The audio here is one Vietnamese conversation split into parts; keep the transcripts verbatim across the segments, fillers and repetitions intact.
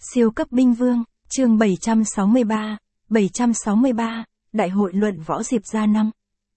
Siêu cấp binh vương, chương bảy trăm sáu mươi ba, bảy trăm sáu mươi ba, Đại hội luận võ Diệp Gia năm.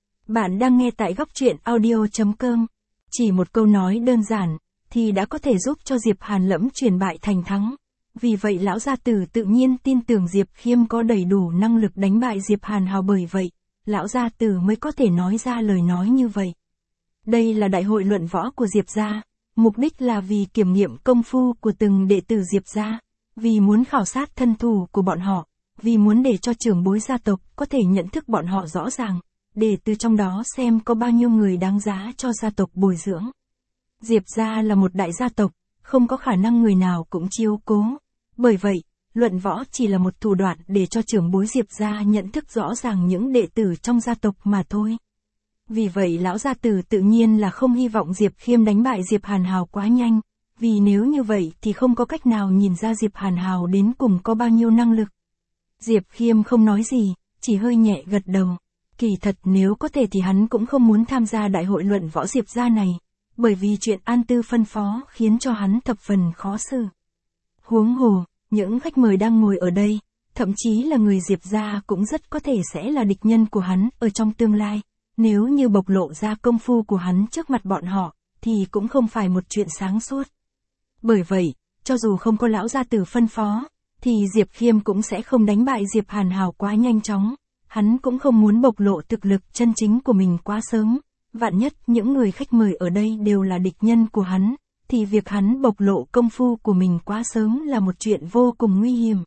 Bạn đang nghe tại góc truyện audio chấm com. Chỉ một câu nói đơn giản, thì đã có thể giúp cho Diệp Hàn lẫm chuyển bại thành thắng. Vì vậy lão gia tử tự nhiên tin tưởng Diệp Khiêm có đầy đủ năng lực đánh bại Diệp Hàn Hào, bởi vậy, lão gia tử mới có thể nói ra lời nói như vậy. Đây là đại hội luận võ của Diệp Gia, mục đích là vì kiểm nghiệm công phu của từng đệ tử Diệp Gia, vì muốn khảo sát thân thủ của bọn họ, vì muốn để cho trưởng bối gia tộc có thể nhận thức bọn họ rõ ràng, để từ trong đó xem có bao nhiêu người đáng giá cho gia tộc bồi dưỡng. Diệp Gia là một đại gia tộc, không có khả năng người nào cũng chiếu cố. Bởi vậy, luận võ chỉ là một thủ đoạn để cho trưởng bối Diệp Gia nhận thức rõ ràng những đệ tử trong gia tộc mà thôi. Vì vậy lão gia tử tự nhiên là không hy vọng Diệp Khiêm đánh bại Diệp Hàn Hào quá nhanh, vì nếu như vậy thì không có cách nào nhìn ra Diệp Hàn Hào đến cùng có bao nhiêu năng lực. Diệp Khiêm không nói gì, chỉ hơi nhẹ gật đầu. Kỳ thật nếu có thể thì hắn cũng không muốn tham gia đại hội luận võ Diệp Gia này, bởi vì chuyện An Tư phân phó khiến cho hắn thập phần khó xử. Huống hồ, những khách mời đang ngồi ở đây, thậm chí là người Diệp Gia cũng rất có thể sẽ là địch nhân của hắn ở trong tương lai. Nếu như bộc lộ ra công phu của hắn trước mặt bọn họ, thì cũng không phải một chuyện sáng suốt. Bởi vậy, cho dù không có lão gia tử phân phó, thì Diệp Khiêm cũng sẽ không đánh bại Diệp Hàn Hào quá nhanh chóng. Hắn cũng không muốn bộc lộ thực lực chân chính của mình quá sớm. Vạn nhất những người khách mời ở đây đều là địch nhân của hắn, thì việc hắn bộc lộ công phu của mình quá sớm là một chuyện vô cùng nguy hiểm.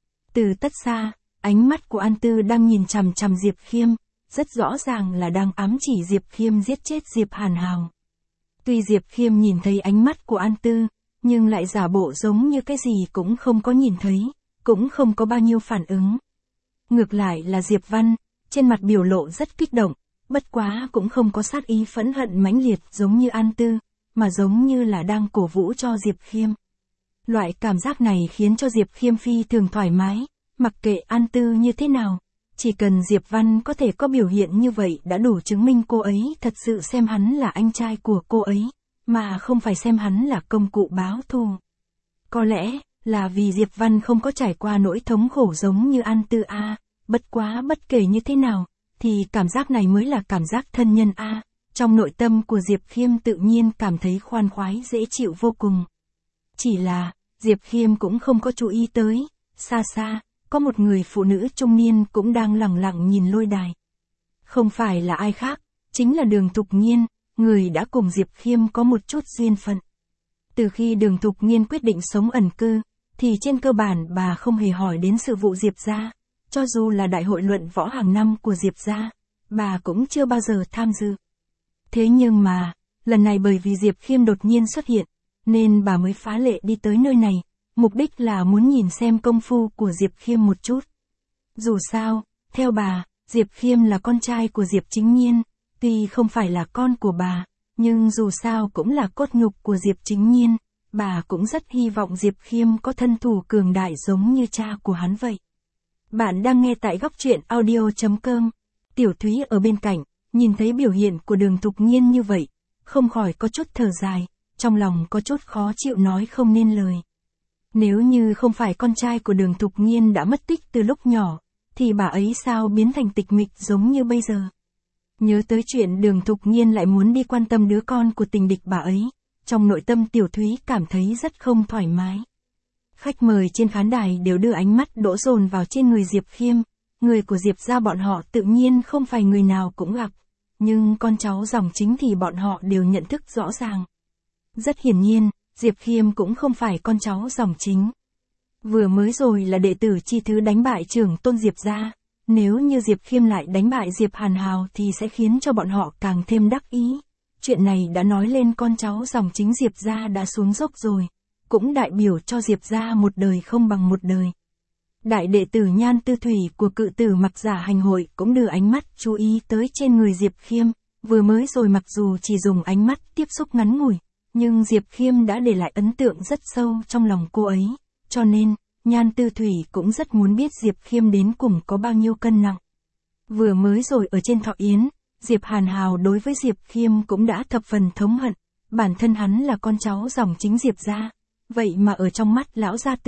Từ tất xa, ánh mắt của An Tư đang nhìn chằm chằm Diệp Khiêm, rất rõ ràng là đang ám chỉ Diệp Khiêm giết chết Diệp Hàn Hào. Tuy Diệp Khiêm nhìn thấy ánh mắt của An Tư, nhưng lại giả bộ giống như cái gì cũng không có nhìn thấy, cũng không có bao nhiêu phản ứng. Ngược lại là Diệp Văn, trên mặt biểu lộ rất kích động, bất quá cũng không có sát ý phẫn hận mãnh liệt giống như An Tư, mà giống như là đang cổ vũ cho Diệp Khiêm. Loại cảm giác này khiến cho Diệp Khiêm phi thường thoải mái, mặc kệ An Tư như thế nào. Chỉ cần Diệp Văn có thể có biểu hiện như vậy đã đủ chứng minh cô ấy thật sự xem hắn là anh trai của cô ấy, mà không phải xem hắn là công cụ báo thù. Có lẽ là vì Diệp Văn không có trải qua nỗi thống khổ giống như An Tư A, bất quá bất kể như thế nào, thì cảm giác này mới là cảm giác thân nhân A. Trong nội tâm của Diệp Khiêm tự nhiên cảm thấy khoan khoái dễ chịu vô cùng. Chỉ là, Diệp Khiêm cũng không có chú ý tới, xa xa, có một người phụ nữ trung niên cũng đang lẳng lặng nhìn lôi đài. Không phải là ai khác, chính là Đường Thục Nghiên, người đã cùng Diệp Khiêm có một chút duyên phận. Từ khi Đường Thục Nghiên quyết định sống ẩn cư, thì trên cơ bản bà không hề hỏi đến sự vụ Diệp Gia, cho dù là đại hội luận võ hàng năm của Diệp Gia, bà cũng chưa bao giờ tham dự. Thế nhưng mà, lần này bởi vì Diệp Khiêm đột nhiên xuất hiện, nên bà mới phá lệ đi tới nơi này. Mục đích là muốn nhìn xem công phu của Diệp Khiêm một chút. Dù sao, theo bà, Diệp Khiêm là con trai của Diệp Chính Nhiên, tuy không phải là con của bà, nhưng dù sao cũng là cốt nhục của Diệp Chính Nhiên, bà cũng rất hy vọng Diệp Khiêm có thân thủ cường đại giống như cha của hắn vậy. Bạn đang nghe tại góc truyện audio chấm com. Tiểu Thúy ở bên cạnh, nhìn thấy biểu hiện của Đường Thục Nghiên như vậy, không khỏi có chút thở dài, trong lòng có chút khó chịu nói không nên lời. Nếu như không phải con trai của Đường Thục Nghiên đã mất tích từ lúc nhỏ, thì bà ấy sao biến thành tịch mịch giống như bây giờ. Nhớ tới chuyện Đường Thục Nghiên lại muốn đi quan tâm đứa con của tình địch bà ấy, trong nội tâm Tiểu Thúy cảm thấy rất không thoải mái. Khách mời trên khán đài đều đưa ánh mắt đổ dồn vào trên người Diệp Khiêm, người của Diệp Gia bọn họ tự nhiên không phải người nào cũng gặp, nhưng con cháu dòng chính thì bọn họ đều nhận thức rõ ràng. Rất hiển nhiên, Diệp Khiêm cũng không phải con cháu dòng chính. Vừa mới rồi là đệ tử chi thứ đánh bại trưởng tôn Diệp Gia, nếu như Diệp Khiêm lại đánh bại Diệp Hàn Hào thì sẽ khiến cho bọn họ càng thêm đắc ý. Chuyện này đã nói lên con cháu dòng chính Diệp Gia đã xuống dốc rồi, cũng đại biểu cho Diệp Gia một đời không bằng một đời. Đại đệ tử Nhan Tư Thủy của cự tử Mặc Giả Hành Hội cũng đưa ánh mắt chú ý tới trên người Diệp Khiêm, vừa mới rồi mặc dù chỉ dùng ánh mắt tiếp xúc ngắn ngủi, nhưng Diệp Khiêm đã để lại ấn tượng rất sâu trong lòng cô ấy, cho nên, Nhan Tư Thủy cũng rất muốn biết Diệp Khiêm đến cùng có bao nhiêu cân nặng. Vừa mới rồi ở trên thọ yến, Diệp Hàn Hào đối với Diệp Khiêm cũng đã thập phần thống hận, bản thân hắn là con cháu dòng chính Diệp Gia, vậy mà ở trong mắt lão gia tử,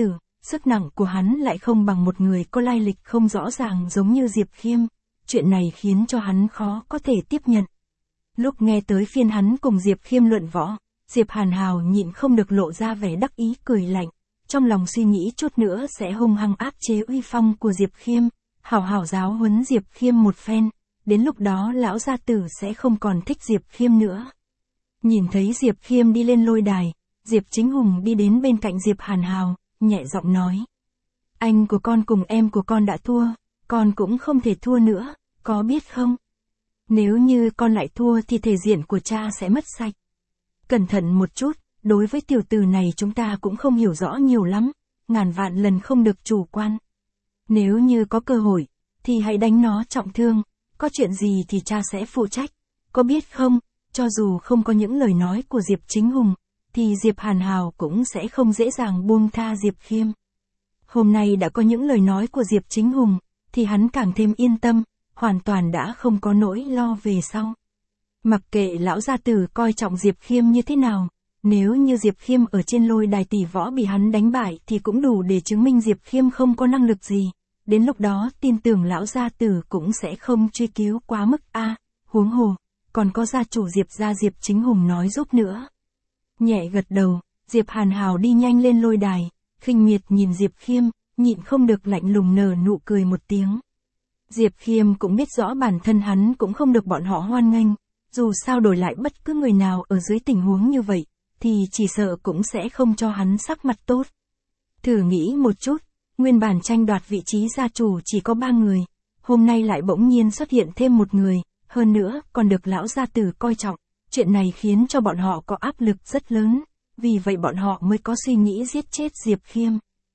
sức nặng của hắn lại không bằng một người có lai lịch không rõ ràng giống như Diệp Khiêm, chuyện này khiến cho hắn khó có thể tiếp nhận. Lúc nghe tới phiên hắn cùng Diệp Khiêm luận võ, Diệp Hàn Hào nhịn không được lộ ra vẻ đắc ý cười lạnh, trong lòng suy nghĩ chút nữa sẽ hung hăng áp chế uy phong của Diệp Khiêm, hảo hảo giáo huấn Diệp Khiêm một phen, đến lúc đó lão gia tử sẽ không còn thích Diệp Khiêm nữa. Nhìn thấy Diệp Khiêm đi lên lôi đài, Diệp Chính Hùng đi đến bên cạnh Diệp Hàn Hào, nhẹ giọng nói. Anh của con cùng em của con đã thua, con cũng không thể thua nữa, có biết không? Nếu như con lại thua thì thể diện của cha sẽ mất sạch. Cẩn thận một chút, đối với tiểu tử này chúng ta cũng không hiểu rõ nhiều lắm, ngàn vạn lần không được chủ quan. Nếu như có cơ hội, thì hãy đánh nó trọng thương, có chuyện gì thì cha sẽ phụ trách, có biết không? Cho dù không có những lời nói của Diệp Chính Hùng, thì Diệp Hàn Hào cũng sẽ không dễ dàng buông tha Diệp Khiêm. Hôm nay đã có những lời nói của Diệp Chính Hùng, thì hắn càng thêm yên tâm, hoàn toàn đã không có nỗi lo về sau. Mặc kệ lão gia tử coi trọng Diệp Khiêm như thế nào, nếu như Diệp Khiêm ở trên lôi đài tỷ võ bị hắn đánh bại thì cũng đủ để chứng minh Diệp Khiêm không có năng lực gì. Đến lúc đó tin tưởng lão gia tử cũng sẽ không truy cứu quá mức a, à, huống hồ, còn có gia chủ Diệp gia Diệp Chính Hùng nói giúp nữa. Nhẹ gật đầu, Diệp Hàn Hào đi nhanh lên lôi đài, khinh miệt nhìn Diệp Khiêm, nhịn không được lạnh lùng nở nụ cười một tiếng. Diệp Khiêm cũng biết rõ bản thân hắn cũng không được bọn họ hoan nghênh, dù sao đổi lại bất cứ người nào ở dưới tình huống như vậy, thì chỉ sợ cũng sẽ không cho hắn sắc mặt tốt. Thử nghĩ một chút, nguyên bản tranh đoạt vị trí gia chủ chỉ có ba người, hôm nay lại bỗng nhiên xuất hiện thêm một người, hơn nữa còn được lão gia tử coi trọng, chuyện này khiến cho bọn họ có áp lực rất lớn, vì vậy bọn họ mới có suy nghĩ giết chết Diệp Khiêm.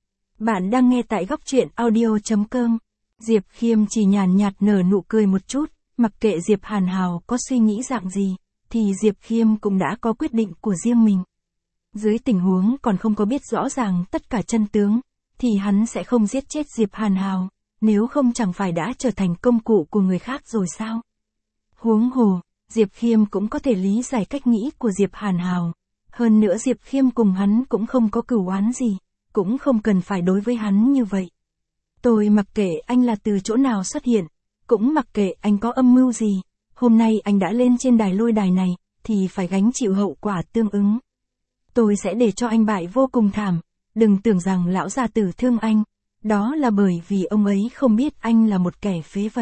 Bạn đang nghe tại góc truyện audio chấm com. Diệp Khiêm chỉ nhàn nhạt nở nụ cười một chút, mặc kệ Diệp Hàn Hào có suy nghĩ dạng gì, thì Diệp Khiêm cũng đã có quyết định của riêng mình. Dưới tình huống còn không có biết rõ ràng tất cả chân tướng, thì hắn sẽ không giết chết Diệp Hàn Hào, nếu không chẳng phải đã trở thành công cụ của người khác rồi sao? Huống hồ, Diệp Khiêm cũng có thể lý giải cách nghĩ của Diệp Hàn Hào, hơn nữa Diệp Khiêm cùng hắn cũng không có cửu oán gì, cũng không cần phải đối với hắn như vậy. Tôi mặc kệ anh là từ chỗ nào xuất hiện, cũng mặc kệ anh có âm mưu gì, hôm nay anh đã lên trên đài lôi đài này, thì phải gánh chịu hậu quả tương ứng. Tôi sẽ để cho anh bại vô cùng thảm, đừng tưởng rằng lão gia tử thương anh, đó là bởi vì ông ấy không biết anh là một kẻ phế vật.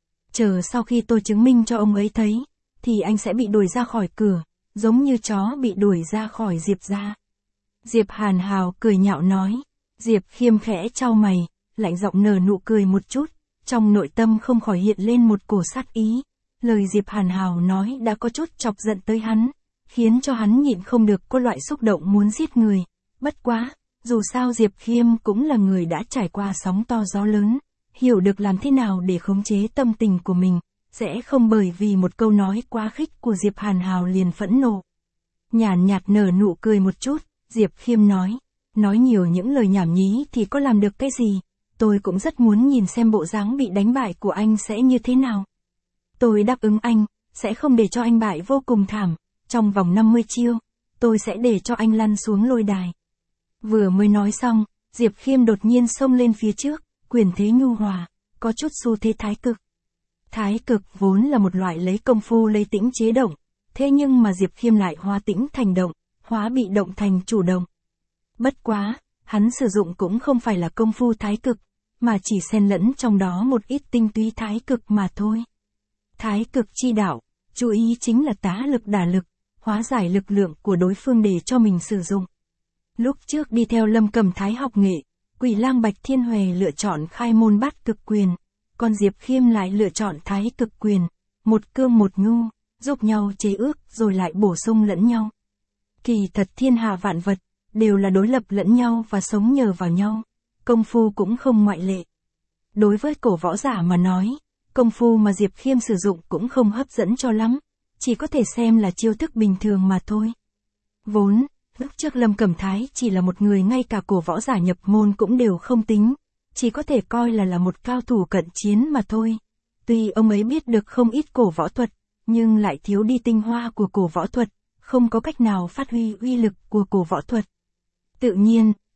Chờ sau khi tôi chứng minh cho ông ấy thấy, thì anh sẽ bị đuổi ra khỏi cửa, giống như chó bị đuổi ra khỏi Diệp gia. Diệp Hàn Hào cười nhạo nói. Diệp Khiêm khẽ chau mày, lạnh giọng nở nụ cười một chút, trong nội tâm không khỏi hiện lên một cổ sát ý. Lời Diệp Hàn Hào nói đã có chút chọc giận tới hắn, khiến cho hắn nhịn không được có loại xúc động muốn giết người. Bất quá, dù sao Diệp Khiêm cũng là người đã trải qua sóng to gió lớn, hiểu được làm thế nào để khống chế tâm tình của mình, sẽ không bởi vì một câu nói quá khích của Diệp Hàn Hào liền phẫn nộ. Nhàn nhạt nở nụ cười một chút, Diệp Khiêm nói, nói nhiều những lời nhảm nhí thì có làm được cái gì, tôi cũng rất muốn nhìn xem bộ dáng bị đánh bại của anh sẽ như thế nào. Tôi đáp ứng anh, sẽ không để cho anh bại vô cùng thảm, trong vòng năm mươi chiêu, tôi sẽ để cho anh lăn xuống lôi đài. Vừa mới nói xong, Diệp Khiêm đột nhiên xông lên phía trước, quyền thế nhu hòa, có chút xu thế thái cực. Thái cực vốn là một loại lấy công phu lấy tĩnh chế động, thế nhưng mà Diệp Khiêm lại hóa tĩnh thành động, hóa bị động thành chủ động. Bất quá, hắn sử dụng cũng không phải là công phu thái cực, mà chỉ xen lẫn trong đó một ít tinh túy thái cực mà thôi. Thái cực chi đạo, chú ý chính là tá lực đả lực, hóa giải lực lượng của đối phương để cho mình sử dụng. Lúc trước đi theo Lâm Cầm Thái học nghệ, Quỷ Lang Bạch Thiên Huệ lựa chọn khai môn bát cực quyền, còn Diệp Khiêm lại lựa chọn thái cực quyền, một cương một nhu, giúp nhau chế ước rồi lại bổ sung lẫn nhau. Kỳ thật thiên hạ vạn vật, đều là đối lập lẫn nhau và sống nhờ vào nhau, công phu cũng không ngoại lệ. Đối với cổ võ giả mà nói, công phu mà Diệp Khiêm sử dụng cũng không hấp dẫn cho lắm, chỉ có thể xem là chiêu thức bình thường mà thôi. Vốn, lúc trước Lâm Cẩm Thái chỉ là một người ngay cả cổ võ giả nhập môn cũng đều không tính, chỉ có thể coi là là một cao thủ cận chiến mà thôi. Tuy ông ấy biết được không ít cổ võ thuật, nhưng lại thiếu đi tinh hoa của cổ võ thuật, không có cách nào phát huy uy lực của cổ võ thuật. Tự nhiên,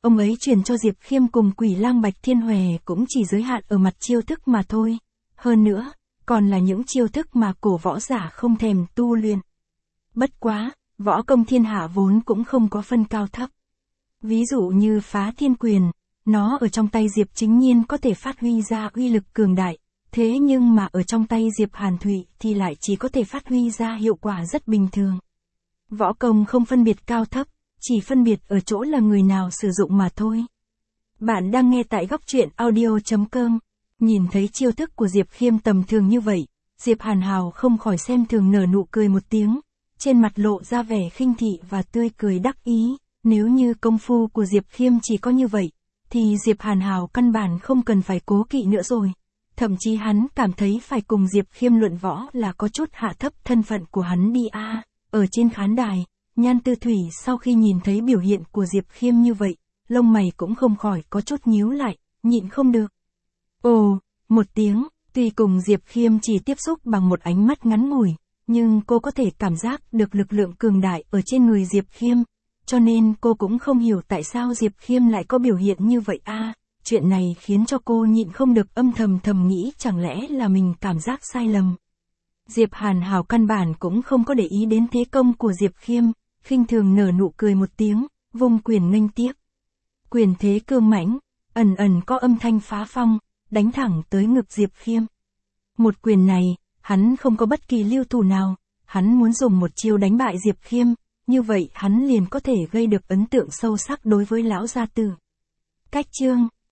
ông ấy truyền cho Diệp Khiêm cùng Quỷ Lang Bạch Thiên Hòe cũng chỉ giới hạn ở mặt chiêu thức mà thôi. Hơn nữa, còn là những chiêu thức mà cổ võ giả không thèm tu luyện. Bất quá, võ công thiên hạ vốn cũng không có phân cao thấp. Ví dụ như Phá Thiên Quyền, nó ở trong tay Diệp Chính Nhiên có thể phát huy ra uy lực cường đại, thế nhưng mà ở trong tay Diệp Hàn Thụy thì lại chỉ có thể phát huy ra hiệu quả rất bình thường. Võ công không phân biệt cao thấp, chỉ phân biệt ở chỗ là người nào sử dụng mà thôi. Bạn đang nghe tại góc truyện audio chấm com. Nhìn thấy chiêu thức của Diệp Khiêm tầm thường như vậy, Diệp Hàn Hào không khỏi xem thường nở nụ cười một tiếng, trên mặt lộ ra vẻ khinh thị và tươi cười đắc ý. Nếu như công phu của Diệp Khiêm chỉ có như vậy, thì Diệp Hàn Hào căn bản không cần phải cố kỵ nữa rồi. Thậm chí hắn cảm thấy phải cùng Diệp Khiêm luận võ là có chút hạ thấp thân phận của hắn đi a. À, ở trên khán đài, Nhan Tư Thủy sau khi nhìn thấy biểu hiện của Diệp Khiêm như vậy, lông mày cũng không khỏi có chút nhíu lại, nhịn không được. Ồ, một tiếng, tuy cùng Diệp Khiêm chỉ tiếp xúc bằng một ánh mắt ngắn ngủi, nhưng cô có thể cảm giác được lực lượng cường đại ở trên người Diệp Khiêm, cho nên cô cũng không hiểu tại sao Diệp Khiêm lại có biểu hiện như vậy a. À, chuyện này khiến cho cô nhịn không được âm thầm thầm nghĩ chẳng lẽ là mình cảm giác sai lầm. Diệp Hàn Hào căn bản cũng không có để ý đến thế công của Diệp Khiêm, khinh thường nở nụ cười một tiếng, vung quyền nghênh tiếp. Quyền thế cương mãnh, ẩn ẩn có âm thanh phá phong, đánh thẳng tới ngực Diệp Khiêm. Một quyền này, hắn không có bất kỳ lưu thủ nào, hắn muốn dùng một chiêu đánh bại Diệp Khiêm, như vậy hắn liền có thể gây được ấn tượng sâu sắc đối với lão gia tử. Cách chương